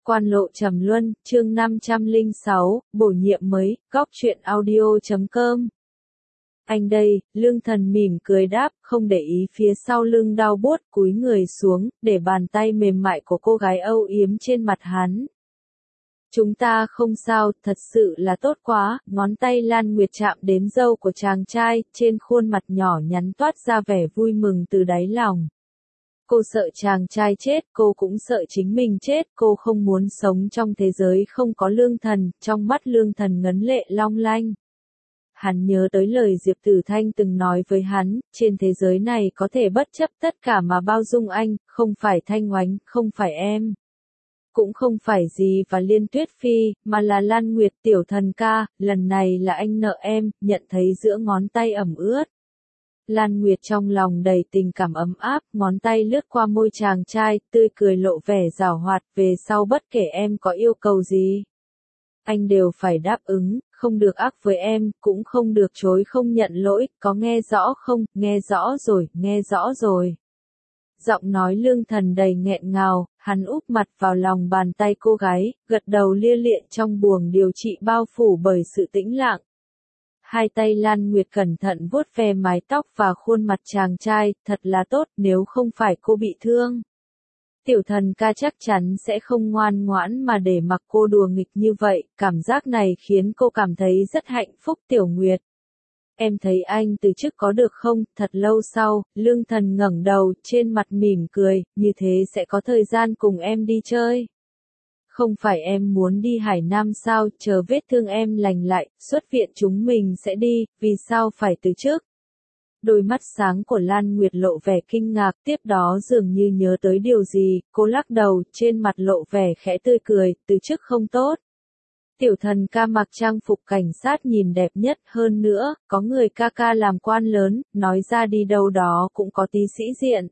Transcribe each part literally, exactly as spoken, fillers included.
Quan lộ trầm luân, chương năm trăm lẻ sáu, bổ nhiệm mới, góc truyện audio chấm com. Anh đây, Lương Thần mỉm cười đáp, không để ý phía sau lưng đau buốt, cúi người xuống, để bàn tay mềm mại của cô gái âu yếm trên mặt hắn. Chúng ta không sao, thật sự là tốt quá, ngón tay Lan Nguyệt chạm đến râu của chàng trai, trên khuôn mặt nhỏ nhắn toát ra vẻ vui mừng từ đáy lòng. Cô sợ chàng trai chết, cô cũng sợ chính mình chết, cô không muốn sống trong thế giới không có Lương Thần, trong mắt Lương Thần ngấn lệ long lanh. Hắn nhớ tới lời Diệp Tử Thanh từng nói với hắn, trên thế giới này có thể bất chấp tất cả mà bao dung anh, không phải Thanh Oánh, không phải em. Cũng không phải gì và Liên Tuyết Phi, mà là Lan Nguyệt tiểu thần ca, lần này là anh nợ em, nhận thấy giữa ngón tay ẩm ướt. Lan Nguyệt trong lòng đầy tình cảm ấm áp, ngón tay lướt qua môi chàng trai, tươi cười lộ vẻ giảo hoạt, về sau bất kể em có yêu cầu gì. Anh đều phải đáp ứng, không được ác với em, cũng không được chối không nhận lỗi, có nghe rõ không, nghe rõ rồi, nghe rõ rồi. Giọng nói Lương Thần đầy nghẹn ngào, hắn úp mặt vào lòng bàn tay cô gái, gật đầu lia lịa trong buồng điều trị bao phủ bởi sự tĩnh lặng. Hai tay Lan Nguyệt cẩn thận vuốt ve mái tóc và khuôn mặt chàng trai, thật là tốt, nếu không phải cô bị thương. Tiểu thần ca chắc chắn sẽ không ngoan ngoãn mà để mặc cô đùa nghịch như vậy, cảm giác này khiến cô cảm thấy rất hạnh phúc. Tiểu Nguyệt. Em thấy anh từ chức có được không? Thật lâu sau, Lương Thần ngẩng đầu, trên mặt mỉm cười, như thế sẽ có thời gian cùng em đi chơi. Không phải em muốn đi Hải Nam sao, chờ vết thương em lành lại, xuất viện chúng mình sẽ đi, vì sao phải từ chức? Đôi mắt sáng của Lan Nguyệt lộ vẻ kinh ngạc, tiếp đó dường như nhớ tới điều gì, cô lắc đầu, trên mặt lộ vẻ khẽ tươi cười, từ chức không tốt. Tiểu thần ca mặc trang phục cảnh sát nhìn đẹp nhất, hơn nữa, có người ca ca làm quan lớn, nói ra đi đâu đó cũng có tí sĩ diện.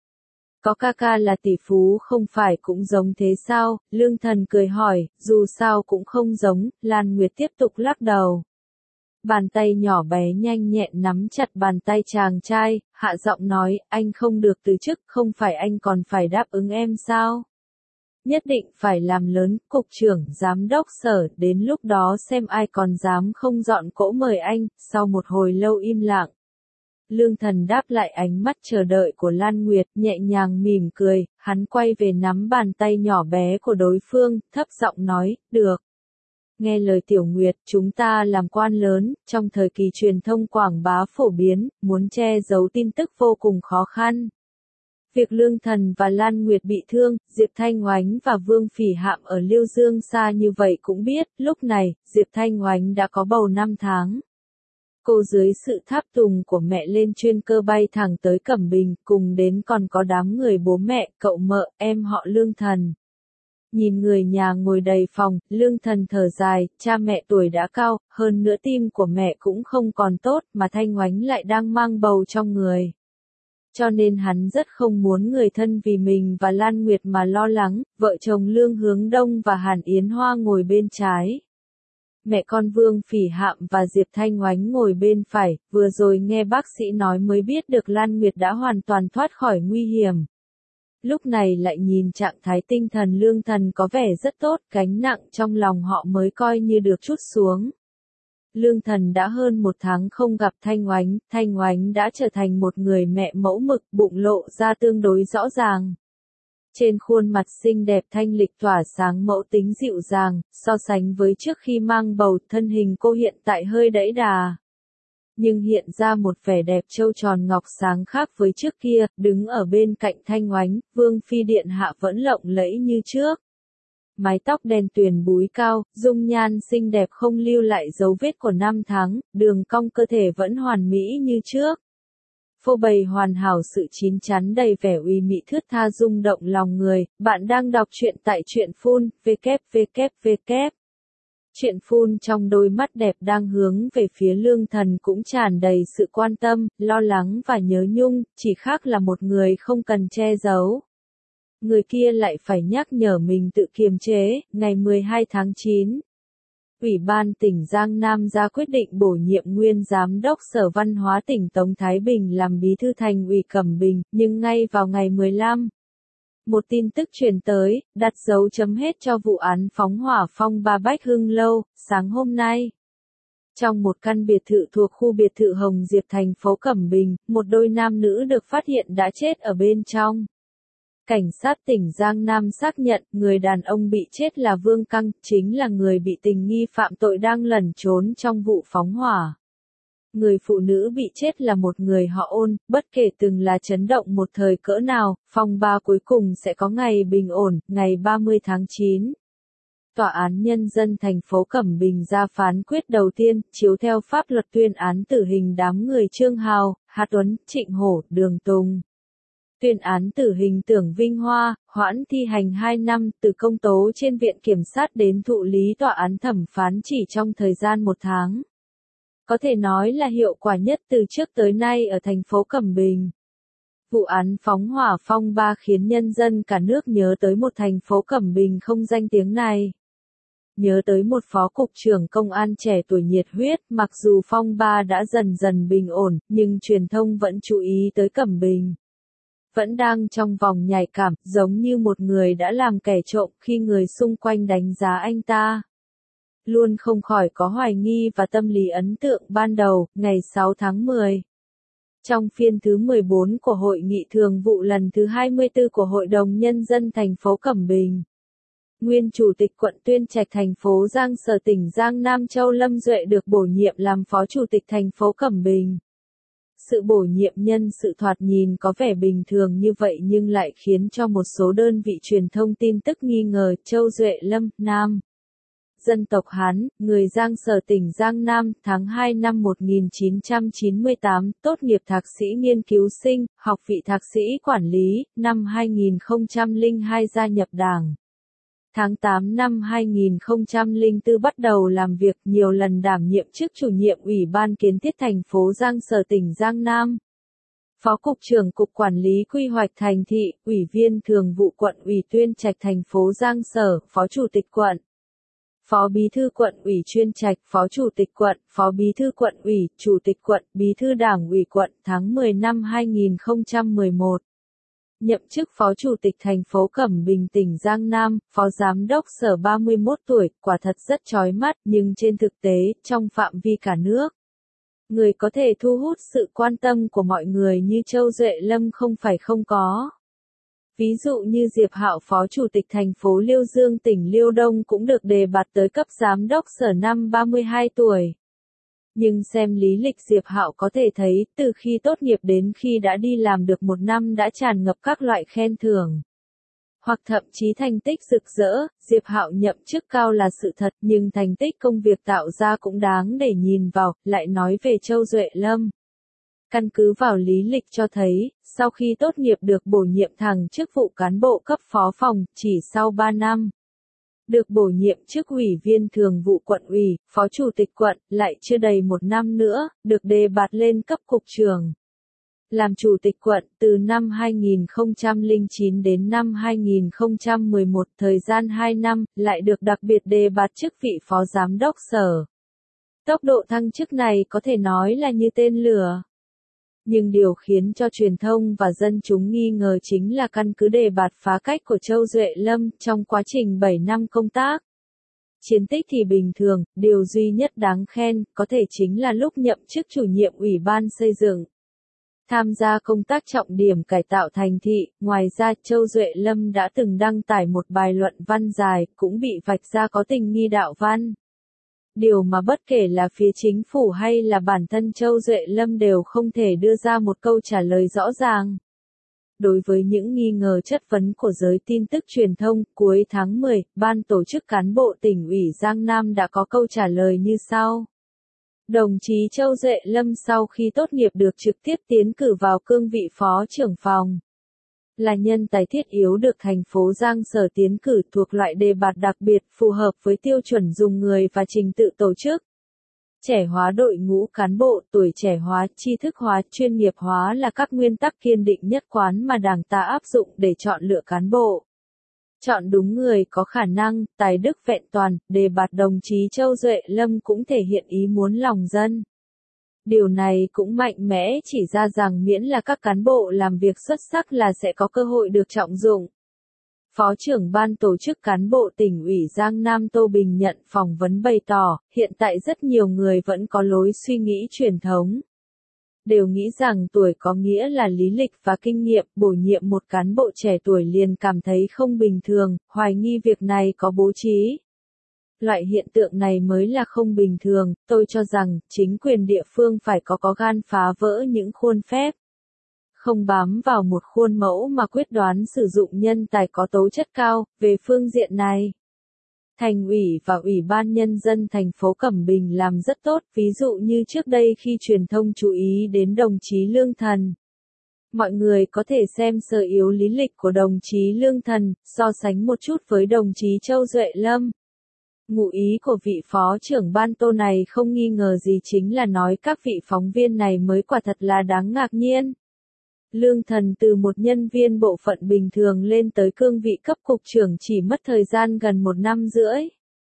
Có ca ca là tỷ phú không phải cũng giống thế sao? Lương Thần cười hỏi, dù sao cũng không giống, Lan Nguyệt tiếp tục lắc đầu. Bàn tay nhỏ bé nhanh nhẹn nắm chặt bàn tay chàng trai, hạ giọng nói, anh không được từ chức, không phải anh còn phải đáp ứng em sao? Nhất định phải làm lớn, cục trưởng, giám đốc sở, đến lúc đó xem ai còn dám không dọn cỗ mời anh, sau một hồi lâu im lặng. Lương Thần đáp lại ánh mắt chờ đợi của Lan Nguyệt, nhẹ nhàng mỉm cười, hắn quay về nắm bàn tay nhỏ bé của đối phương, thấp giọng nói, được. Nghe lời Tiểu Nguyệt, chúng ta làm quan lớn, trong thời kỳ truyền thông quảng bá phổ biến, muốn che giấu tin tức vô cùng khó khăn. Việc Lương Thần và Lan Nguyệt bị thương, Diệp Thanh Oánh và Vương Phỉ Hạm ở Liêu Dương xa như vậy cũng biết, lúc này, Diệp Thanh Oánh đã có bầu năm tháng. Cô dưới sự tháp tùng của mẹ lên chuyên cơ bay thẳng tới Cẩm Bình, cùng đến còn có đám người bố mẹ, cậu mợ, em họ Lương Thần. Nhìn người nhà ngồi đầy phòng, Lương Thần thở dài, cha mẹ tuổi đã cao, hơn nữa tim của mẹ cũng không còn tốt, mà Thanh Oánh lại đang mang bầu trong người. Cho nên hắn rất không muốn người thân vì mình và Lan Nguyệt mà lo lắng, vợ chồng Lương Hướng Đông và Hàn Yến Hoa ngồi bên trái. Mẹ con Vương Phỉ Hạm và Diệp Thanh Oánh ngồi bên phải, vừa rồi nghe bác sĩ nói mới biết được Lan Nguyệt đã hoàn toàn thoát khỏi nguy hiểm. Lúc này lại nhìn trạng thái tinh thần Lương Thần có vẻ rất tốt, gánh nặng trong lòng họ mới coi như được trút xuống. Lương Thần đã hơn một tháng không gặp Thanh Oánh, Thanh Oánh đã trở thành một người mẹ mẫu mực, bụng lộ ra tương đối rõ ràng. Trên khuôn mặt xinh đẹp thanh lịch tỏa sáng mẫu tính dịu dàng, so sánh với trước khi mang bầu, thân hình cô hiện tại hơi đẫy đà. Nhưng hiện ra một vẻ đẹp trâu tròn ngọc sáng khác với trước kia, đứng ở bên cạnh Thanh Oánh, Vương Phi Điện Hạ vẫn lộng lẫy như trước. Mái tóc đen tuyền búi cao, dung nhan xinh đẹp không lưu lại dấu vết của năm tháng, đường cong cơ thể vẫn hoàn mỹ như trước. Phô bày hoàn hảo sự chín chắn đầy vẻ uy mị thướt tha rung động lòng người. Bạn đang đọc truyện tại truyện phun, www. Truyện phun trong đôi mắt đẹp đang hướng về phía Lương Thần cũng tràn đầy sự quan tâm, lo lắng và nhớ nhung, chỉ khác là một người không cần che giấu. Người kia lại phải nhắc nhở mình tự kiềm chế. Ngày mười hai tháng chín. Ủy ban tỉnh Giang Nam ra quyết định bổ nhiệm nguyên Giám đốc Sở Văn hóa tỉnh Tống Thái Bình làm bí thư thành ủy Cẩm Bình, nhưng ngay vào ngày mười lăm Một tin tức truyền tới, đặt dấu chấm hết cho vụ án phóng hỏa phong ba Bách Hưng Lâu, sáng hôm nay. Trong một căn biệt thự thuộc khu biệt thự Hồng Diệp thành phố Cẩm Bình, một đôi nam nữ được phát hiện đã chết ở bên trong. Cảnh sát tỉnh Giang Nam xác nhận, người đàn ông bị chết là Vương Căng, chính là người bị tình nghi phạm tội đang lẩn trốn trong vụ phóng hỏa. Người phụ nữ bị chết là một người họ Ôn, bất kể từng là chấn động một thời cỡ nào, phong ba cuối cùng sẽ có ngày bình ổn, ngày ba mươi tháng chín. Tòa án Nhân dân thành phố Cẩm Bình ra phán quyết đầu tiên, chiếu theo pháp luật tuyên án tử hình đám người Trương Hào, Hà Tuấn, Trịnh Hổ, Đường Tùng. Tuyên án tử hình Tưởng Vinh Hoa, hoãn thi hành hai năm, từ công tố trên viện kiểm sát đến thụ lý tòa án thẩm phán chỉ trong thời gian một tháng. Có thể nói là hiệu quả nhất từ trước tới nay ở thành phố Cẩm Bình. Vụ án phóng hỏa phong ba khiến nhân dân cả nước nhớ tới một thành phố Cẩm Bình không danh tiếng này. Nhớ tới một phó cục trưởng công an trẻ tuổi nhiệt huyết, mặc dù phong ba đã dần dần bình ổn, nhưng truyền thông vẫn chú ý tới Cẩm Bình. Vẫn đang trong vòng nhạy cảm, giống như một người đã làm kẻ trộm khi người xung quanh đánh giá anh ta. Luôn không khỏi có hoài nghi và tâm lý ấn tượng ban đầu, ngày sáu tháng mười. Trong phiên thứ mười bốn của Hội nghị thường vụ lần thứ hai mươi tư của Hội đồng Nhân dân thành phố Cẩm Bình. Nguyên Chủ tịch quận Tuyên Trạch thành phố Giang Sở tỉnh Giang Nam Châu Lâm Duệ được bổ nhiệm làm Phó Chủ tịch thành phố Cẩm Bình. Sự bổ nhiệm nhân sự thoạt nhìn có vẻ bình thường như vậy nhưng lại khiến cho một số đơn vị truyền thông tin tức nghi ngờ. Châu Duệ Lâm, Nam. Dân tộc Hán, người Giang Sở tỉnh Giang Nam, tháng hai năm một nghìn chín trăm chín mươi tám, tốt nghiệp thạc sĩ nghiên cứu sinh, học vị thạc sĩ quản lý, năm hai nghìn không trăm lẻ hai gia nhập Đảng. Tháng tám năm hai nghìn không trăm lẻ bốn bắt đầu làm việc, nhiều lần đảm nhiệm chức chủ nhiệm Ủy ban Kiến thiết thành phố Giang Sở tỉnh Giang Nam. Phó Cục trưởng Cục Quản lý Quy hoạch Thành thị, Ủy viên Thường vụ Quận ủy Tuyên Trạch thành phố Giang Sở, Phó Chủ tịch Quận. Phó Bí thư Quận ủy Chuyên Trạch, Phó Chủ tịch Quận, Phó Bí thư Quận ủy, Chủ tịch Quận, Bí thư Đảng ủy Quận, tháng mười năm hai nghìn không trăm mười một. Nhậm chức Phó Chủ tịch thành phố Cẩm Bình tỉnh Giang Nam, Phó Giám đốc Sở ba mươi mốt tuổi, quả thật rất chói mắt, nhưng trên thực tế, trong phạm vi cả nước, người có thể thu hút sự quan tâm của mọi người như Châu Duệ Lâm không phải không có. Ví dụ như Diệp Hạo Phó Chủ tịch thành phố Liêu Dương tỉnh Liêu Đông cũng được đề bạt tới cấp Giám đốc Sở năm ba mươi hai tuổi. Nhưng xem lý lịch Diệp Hạo có thể thấy, từ khi tốt nghiệp đến khi đã đi làm được một năm đã tràn ngập các loại khen thưởng. Hoặc thậm chí thành tích rực rỡ, Diệp Hạo nhậm chức cao là sự thật, nhưng thành tích công việc tạo ra cũng đáng để nhìn vào, lại nói về Châu Duệ Lâm. Căn cứ vào lý lịch cho thấy, sau khi tốt nghiệp được bổ nhiệm thẳng chức vụ cán bộ cấp phó phòng, chỉ sau ba năm. Được bổ nhiệm chức ủy viên thường vụ quận ủy, phó chủ tịch quận, lại chưa đầy một năm nữa, được đề bạt lên cấp cục trưởng. Làm chủ tịch quận, từ năm hai nghìn không trăm lẻ chín đến năm hai nghìn không trăm mười một, thời gian hai năm, lại được đặc biệt đề bạt chức vị phó giám đốc sở. Tốc độ thăng chức này có thể nói là như tên lửa. Nhưng điều khiến cho truyền thông và dân chúng nghi ngờ chính là căn cứ đề bạt phá cách của Châu Duệ Lâm trong quá trình bảy năm công tác. Chiến tích thì bình thường, điều duy nhất đáng khen, có thể chính là lúc nhậm chức chủ nhiệm Ủy ban xây dựng. Tham gia công tác trọng điểm cải tạo thành thị, ngoài ra Châu Duệ Lâm đã từng đăng tải một bài luận văn dài, cũng bị vạch ra có tình nghi đạo văn. Điều mà bất kể là phía chính phủ hay là bản thân Châu Duệ Lâm đều không thể đưa ra một câu trả lời rõ ràng. Đối với những nghi ngờ chất vấn của giới tin tức truyền thông, cuối tháng mười, Ban tổ chức cán bộ tỉnh ủy Giang Nam đã có câu trả lời như sau. Đồng chí Châu Duệ Lâm sau khi tốt nghiệp được trực tiếp tiến cử vào cương vị phó trưởng phòng. Là nhân tài thiết yếu được thành phố Giang Sở tiến cử thuộc loại đề bạt đặc biệt phù hợp với tiêu chuẩn dùng người và trình tự tổ chức. Trẻ hóa đội ngũ cán bộ, tuổi trẻ hóa, tri thức hóa, chuyên nghiệp hóa là các nguyên tắc kiên định nhất quán mà Đảng ta áp dụng để chọn lựa cán bộ. Chọn đúng người có khả năng, tài đức vẹn toàn, đề bạt đồng chí Châu Duệ Lâm cũng thể hiện ý muốn lòng dân. Điều này cũng mạnh mẽ chỉ ra rằng miễn là các cán bộ làm việc xuất sắc là sẽ có cơ hội được trọng dụng. Phó trưởng ban tổ chức cán bộ tỉnh ủy Giang Nam Tô Bình nhận phỏng vấn bày tỏ, hiện tại rất nhiều người vẫn có lối suy nghĩ truyền thống. Đều nghĩ rằng tuổi có nghĩa là lý lịch và kinh nghiệm, bổ nhiệm một cán bộ trẻ tuổi liền cảm thấy không bình thường, hoài nghi việc này có bố trí. Loại hiện tượng này mới là không bình thường, tôi cho rằng, chính quyền địa phương phải có có gan phá vỡ những khuôn phép. Không bám vào một khuôn mẫu mà quyết đoán sử dụng nhân tài có tố chất cao, về phương diện này. Thành ủy và Ủy ban Nhân dân thành phố Cẩm Bình làm rất tốt, ví dụ như trước đây khi truyền thông chú ý đến đồng chí Lương Thần. Mọi người có thể xem sơ yếu lý lịch của đồng chí Lương Thần, so sánh một chút với đồng chí Châu Duệ Lâm. Ngụ ý của vị phó trưởng ban Tô này không nghi ngờ gì chính là nói các vị phóng viên này mới quả thật là đáng ngạc nhiên. Lương Thần từ một nhân viên bộ phận bình thường lên tới cương vị cấp cục trưởng chỉ mất thời gian gần một năm rưỡi.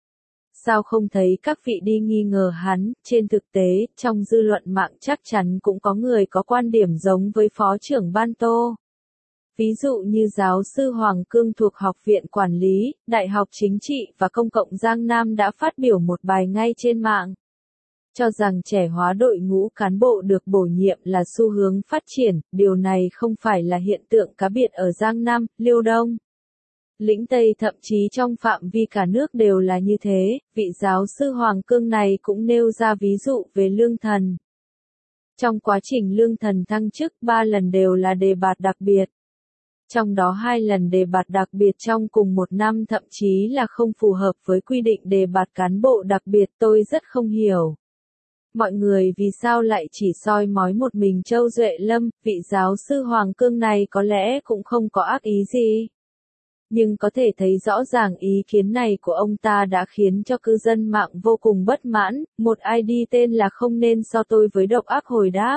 Sao không thấy các vị đi nghi ngờ hắn, trên thực tế, trong dư luận mạng chắc chắn cũng có người có quan điểm giống với phó trưởng ban Tô. Ví dụ như giáo sư Hoàng Cương thuộc Học viện Quản lý, Đại học Chính trị và Công cộng Giang Nam đã phát biểu một bài ngay trên mạng. Cho rằng trẻ hóa đội ngũ cán bộ được bổ nhiệm là xu hướng phát triển, điều này không phải là hiện tượng cá biệt ở Giang Nam, Liêu Đông. Lĩnh Tây thậm chí trong phạm vi cả nước đều là như thế, vị giáo sư Hoàng Cương này cũng nêu ra ví dụ về Lương Thần. Trong quá trình Lương Thần thăng chức ba lần đều là đề bạt đặc biệt. Trong đó hai lần đề bạt đặc biệt trong cùng một năm thậm chí là không phù hợp với quy định đề bạt cán bộ đặc biệt, tôi rất không hiểu. Mọi người vì sao lại chỉ soi mói một mình Châu Duệ Lâm, vị giáo sư Hoàng Cương này có lẽ cũng không có ác ý gì. Nhưng có thể thấy rõ ràng ý kiến này của ông ta đã khiến cho cư dân mạng vô cùng bất mãn, một i đê tên là không nên so tôi với độc ác hồi đáp.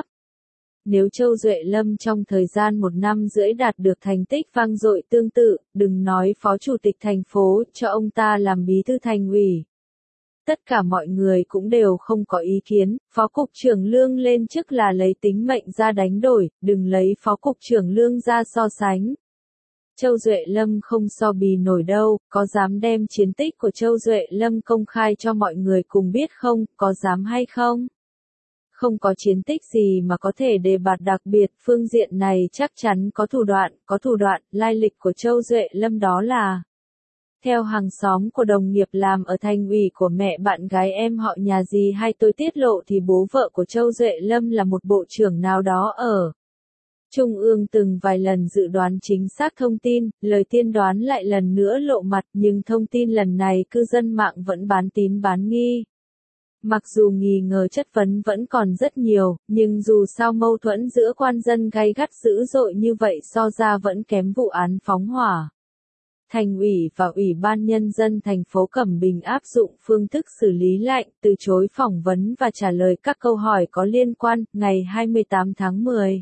Nếu Châu Duệ Lâm trong thời gian một năm rưỡi đạt được thành tích vang dội tương tự, đừng nói phó chủ tịch thành phố, cho ông ta làm bí thư thành ủy. Tất cả mọi người cũng đều không có ý kiến, phó cục trưởng Lương lên chức là lấy tính mệnh ra đánh đổi, đừng lấy phó cục trưởng Lương ra so sánh. Châu Duệ Lâm không so bì nổi đâu, có dám đem chiến tích của Châu Duệ Lâm công khai cho mọi người cùng biết không, có dám hay không? Không có chiến tích gì mà có thể đề bạt đặc biệt, phương diện này chắc chắn có thủ đoạn, có thủ đoạn, lai lịch của Châu Duệ Lâm đó là. Theo hàng xóm của đồng nghiệp làm ở thành ủy của mẹ bạn gái em họ nhà gì hay tôi tiết lộ thì bố vợ của Châu Duệ Lâm là một bộ trưởng nào đó ở Trung ương từng vài lần dự đoán chính xác thông tin, lời tiên đoán lại lần nữa lộ mặt nhưng thông tin lần này cư dân mạng vẫn bán tín bán nghi. Mặc dù nghi ngờ chất vấn vẫn còn rất nhiều, nhưng dù sao mâu thuẫn giữa quan dân gay gắt dữ dội như vậy so ra vẫn kém vụ án phóng hỏa. Thành ủy và Ủy ban Nhân dân thành phố Cẩm Bình áp dụng phương thức xử lý lạnh, từ chối phỏng vấn và trả lời các câu hỏi có liên quan, ngày hai mươi tám tháng mười.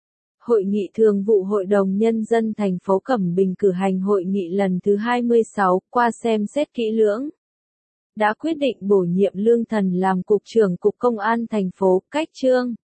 Hội nghị thường vụ Hội đồng Nhân dân thành phố Cẩm Bình cử hành hội nghị lần thứ hai mươi sáu, qua xem xét kỹ lưỡng. Đã quyết định bổ nhiệm Lương Thần làm Cục trưởng Cục Công an thành phố, cách chương.